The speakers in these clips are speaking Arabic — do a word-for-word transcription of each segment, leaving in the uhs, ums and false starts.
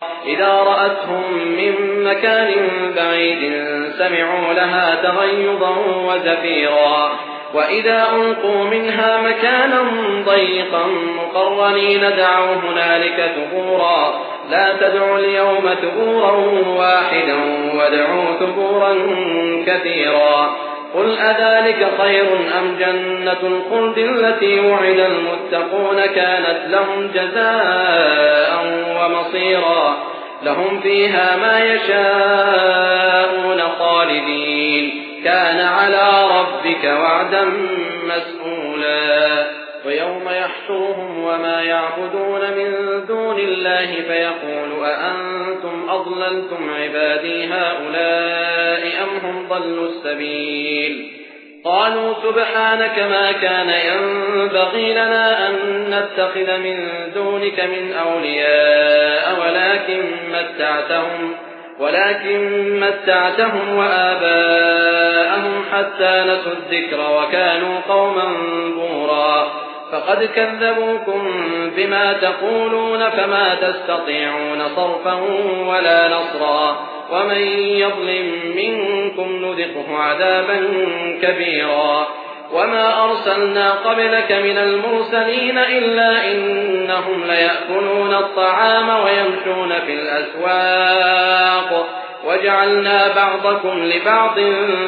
إذا رأتهم من مكان بعيد سمعوا لها تغيظا وزفيرا وإذا ألقوا منها مكانا ضيقا مقرنين دعوا هنالك ثبورا لا تدعوا اليوم ثبورا واحدا وادعوا ثبورا كثيرا قل أذلك خير أم جنة الخلد التي وعد المتقون كانت لهم جزاء ومصيرا لهم فيها ما يشاءون خالدين كان على ربك وعدا مسئولا ويوم يحشرهم وما يعبدون من دون الله فيقول أأنتم أضللتم عبادي هؤلاء أم هم ضلوا السبيل قالوا سبحانك ما كان ينبغي لنا أن نتخذ من دونك من أولياء ولكن متعتهم ولكن متعتهم وآباءهم حتى نسوا الذكر وكانوا قوما بورا فقد كذبوكم بما تقولون فما تستطيعون صرفا ولا نصرا ومن يظلم منكم نذقه عذابا كبيرا وما أرسلنا قبلك من المرسلين إلا إنهم ليأكلون الطعام ويمشون في الأسواق وجعلنا بعضكم لبعض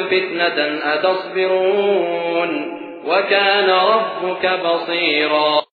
فتنة أتصبرون وكان ربك بصيرا.